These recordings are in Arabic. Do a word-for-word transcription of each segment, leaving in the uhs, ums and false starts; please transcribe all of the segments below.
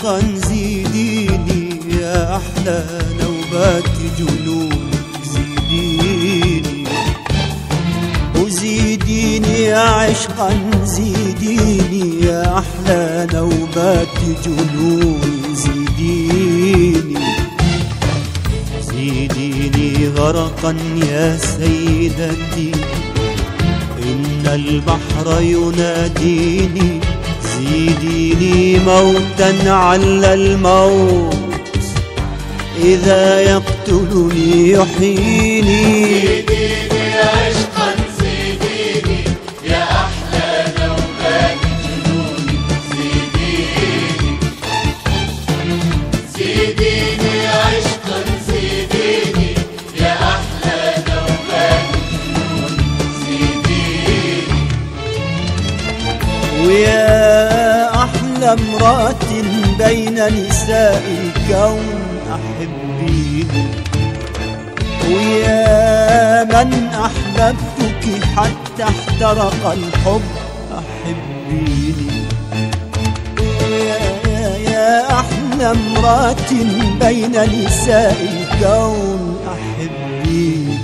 عشقا زيديني يا أحلى نوبات جنون زيديني وزيديني يا عشقا زيديني يا أحلى نوبات جنون زيديني زيديني غرقا يا سيدتي إن البحر يناديني زيديني موتا على الموت إذا يقتلني يحييني زيديني عشقا زيديني يا أحلى نوبات جنوني زيديني زيديني عشقا زيديني يا أحلى نوبات جنوني زيديني ويا أحلى امرأة بين نساء الكون أحبيني ويا من أحببتك حتى احترق الحب أحبيني ويا يا يا أحلى امرأة بين نساء الكون أحبيني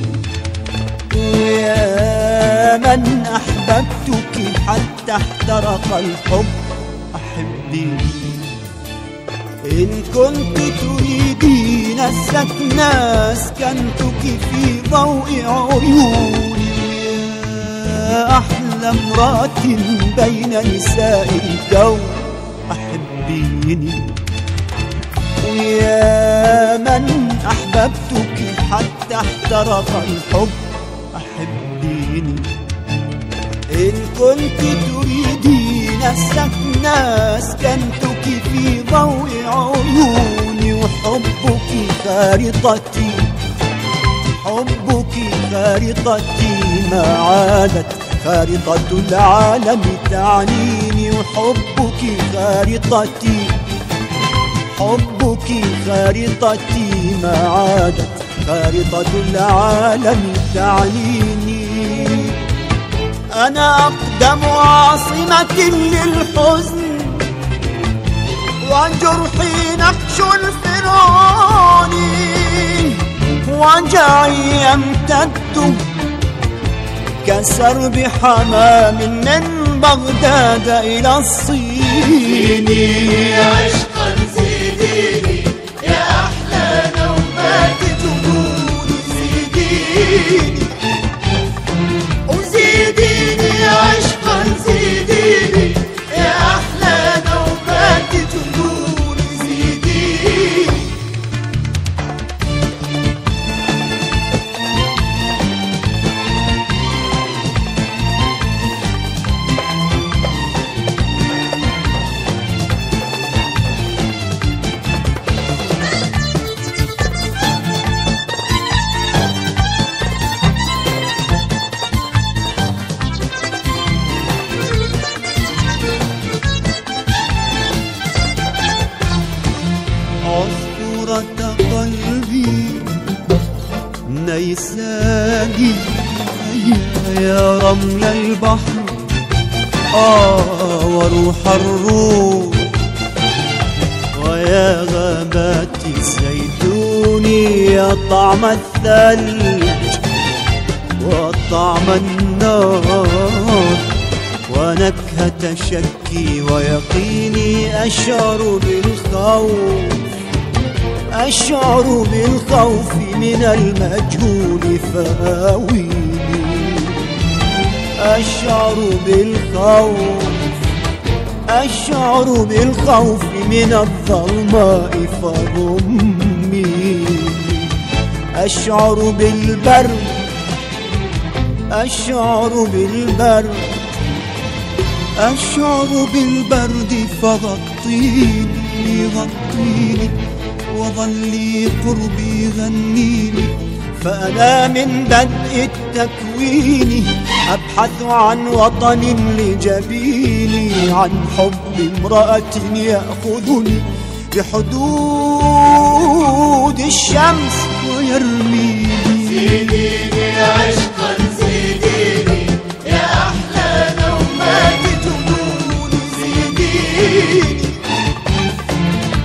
ويا من أحببتك حتى احترق الحب أحبيني إن كنت تريدين السكن أسكنتك في ضوء عيوني يا أحلى امرأة بين نساء الكون أحبيني ويا من أحببتك حتى احترق الحب أحبيني إن كنت تريدين السكن أسكنتك في ضوء عيوني وحبك خارطتي حبك خارطتي ما عادت خارطة العالم تعنيني وحبك خارطتي حبك خارطتي ما عادت خارطة العالم تعنيني أنا أقدم عاصمة للحزن وجرحي نقش الفرعون وجعي يمتد كسرب حمام من بغداد إلى الصين زيديني عشقا زيديني يا أحلى نوبات جنوني زيديني وزيديني عشقا زيديني يا أحلى نوبات جنوني زيديني عصفورة قلبي نيساني يا رمل البحر آه وروح الروح ويا غابات الزيتون يا طعم الثلج وطعم النار ونكهة شكي ويقيني أشعر بالخوف أشعر بالخوف من المجهول فآويني أشعر بالخوف أشعر بالخوف من الظلماء فضميني أشعر بالبرد أشعر بالبرد أشعر بالبرد فغطيني غطيني وظلي قربي غنيني فأنا من بدء التكوين أبحث عن وطن لجبيني عن حب امرأة يأخذني بحدود الشمس ويرميني زيديني عشقا زيديني يا أحلى نوبات جنوني زيديني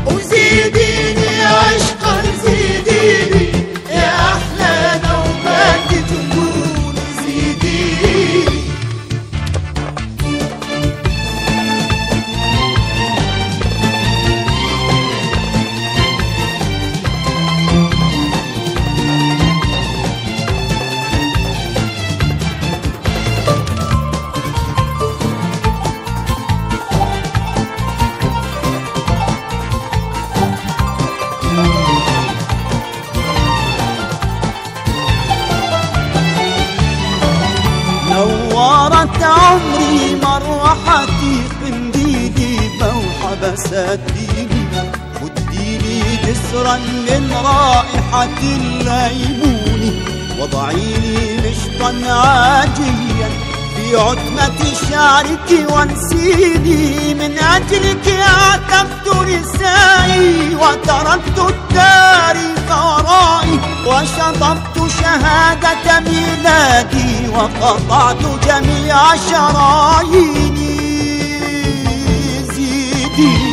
فساتيني، واديني جسرا من رائحة الليمون، وضعيني مشطا عاجيا في عتمة شعرك وانسيني. من أجلك عتبت نسائي وتركت التاريخ ورائي، وشطبت شهادة ميلادي وقطعت جميع شراييني. زيدي